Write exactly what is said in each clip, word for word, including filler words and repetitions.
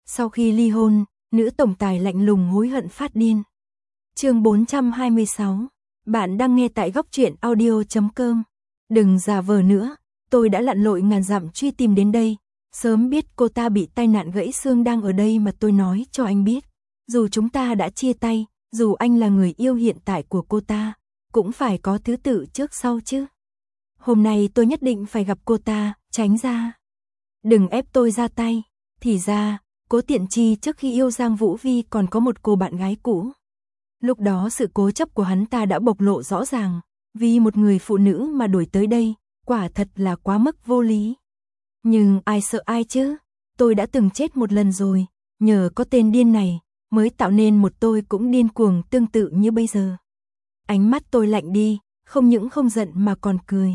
Sau khi ly hôn, nữ tổng tài lạnh lùng hối hận phát điên. Chương bốn trăm hai mươi sáu. Bạn đang nghe tại góc truyện audio chấm com. Đừng giả vờ nữa, tôi đã lặn lội ngàn dặm truy tìm đến đây. Sớm biết cô ta bị tai nạn gãy xương đang ở đây mà tôi nói cho anh biết. Dù chúng ta đã chia tay, dù anh là người yêu hiện tại của cô ta, cũng phải có thứ tự trước sau chứ. Hôm nay tôi nhất định phải gặp cô ta, tránh ra. Đừng ép tôi ra tay. Thì ra, Cố Tiện Chi trước khi yêu Giang Vũ Vi còn có một cô bạn gái cũ. Lúc đó sự cố chấp của hắn ta đã bộc lộ rõ ràng, vì một người phụ nữ mà đuổi tới đây, quả thật là quá mức vô lý. Nhưng ai sợ ai chứ, tôi đã từng chết một lần rồi, nhờ có tên điên này, mới tạo nên một tôi cũng điên cuồng tương tự như bây giờ. Ánh mắt tôi lạnh đi, không những không giận mà còn cười.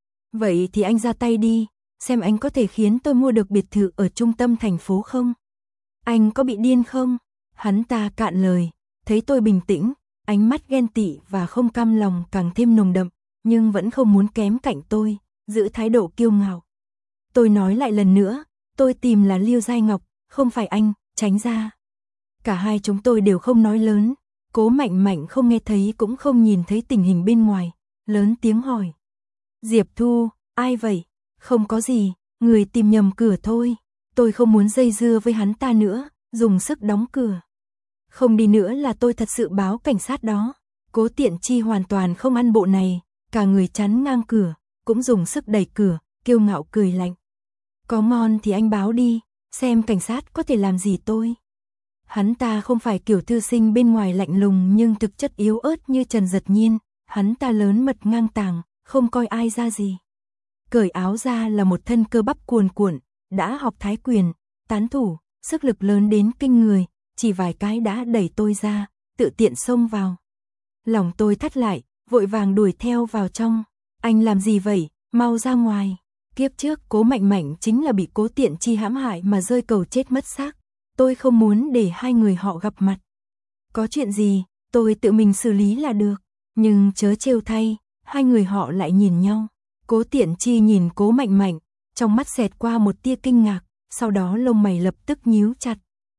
Vậy thì anh ra tay đi, xem anh có thể khiến tôi mua được biệt thự ở trung tâm thành phố không? Anh có bị điên không? Hắn ta cạn lời, thấy tôi bình tĩnh, ánh mắt ghen tị và không cam lòng càng thêm nồng đậm, nhưng vẫn không muốn kém cạnh tôi, giữ thái độ kiêu ngạo. Tôi nói lại lần nữa, tôi tìm là Liêu Giai Ngọc, không phải anh, tránh ra. Cả hai chúng tôi đều không nói lớn, Cố Mạnh Mạnh không nghe thấy cũng không nhìn thấy tình hình bên ngoài, lớn tiếng hỏi. Diệp Thu, ai vậy? Không có gì, người tìm nhầm cửa thôi. Tôi không muốn dây dưa với hắn ta nữa, dùng sức đóng cửa. Không đi nữa là tôi thật sự báo cảnh sát đó. Cố Tiện Chi hoàn toàn không ăn bộ này, cả người chắn ngang cửa, cũng dùng sức đẩy cửa, kiêu ngạo cười lạnh. Có ngon thì anh báo đi, xem cảnh sát có thể làm gì tôi. Hắn ta không phải kiểu thư sinh bên ngoài lạnh lùng nhưng thực chất yếu ớt như Trần Dật Nhiên, hắn ta lớn mật ngang tàng, không coi ai ra gì. Cởi áo ra là một thân cơ bắp cuồn cuộn, đã học thái quyền, tán thủ, sức lực lớn đến kinh người, chỉ vài cái đã đẩy tôi ra, tự tiện xông vào. Lòng tôi thắt lại, vội vàng đuổi theo vào trong. Anh làm gì vậy, mau ra ngoài. Kiếp trước Cố Mạnh Mạnh chính là bị Cố Tiện Chi hãm hại mà rơi cầu chết mất xác. Tôi không muốn để hai người họ gặp mặt. Có chuyện gì, tôi tự mình xử lý là được. Nhưng chớ trêu thay, hai người họ lại nhìn nhau. Cố Tiện Chi nhìn Cố Mạnh Mạnh, trong mắt xẹt qua một tia kinh ngạc, sau đó lông mày lập tức nhíu chặt.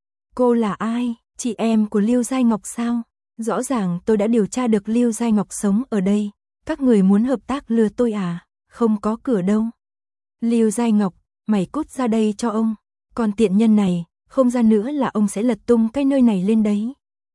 Cô là ai, chị em của Liêu Giai Ngọc sao? Rõ ràng tôi đã điều tra được Liêu Giai Ngọc sống ở đây, các người muốn hợp tác lừa tôi à? Không có cửa đâu. Liêu Giai Ngọc, mày cút ra đây cho ông, còn tiện nhân này, không ra nữa là ông sẽ lật tung cái nơi này lên đấy.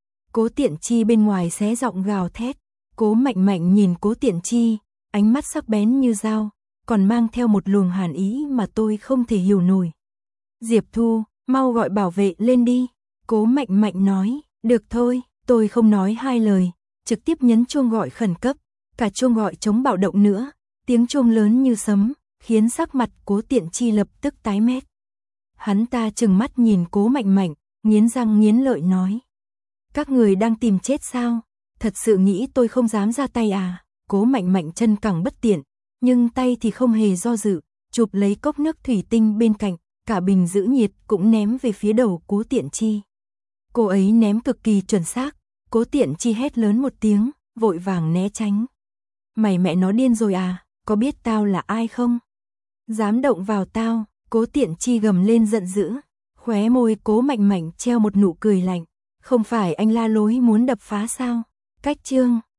Cố Tiện Chi bên ngoài xé giọng gào thét, Cố Mạnh Mạnh nhìn Cố Tiện Chi, ánh mắt sắc bén như dao, còn mang theo một luồng hàn ý mà tôi không thể hiểu nổi. Diệp Thu, mau gọi bảo vệ lên đi. Cố Mạnh Mạnh nói, được thôi, tôi không nói hai lời, trực tiếp nhấn chuông gọi khẩn cấp, cả chuông gọi chống bạo động nữa, tiếng chuông lớn như sấm, khiến sắc mặt Cố Tiện Chi lập tức tái mét. Hắn ta trừng mắt nhìn Cố Mạnh Mạnh, nghiến răng nghiến lợi nói. Các người đang tìm chết sao? Thật sự nghĩ tôi không dám ra tay à? Cố Mạnh Mạnh chân cẳng bất tiện, nhưng tay thì không hề do dự, chụp lấy cốc nước thủy tinh bên cạnh, cả bình giữ nhiệt cũng ném về phía đầu Cố Tiện Chi. Cô ấy ném cực kỳ chuẩn xác, Cố Tiện Chi hét lớn một tiếng, vội vàng né tránh. Mày mẹ nó điên rồi à, có biết tao là ai không? Dám động vào tao, Cố Tiện Chi gầm lên giận dữ, khóe môi Cố Mạnh Mạnh treo một nụ cười lạnh. Không phải anh la lối muốn đập phá sao? Cách chương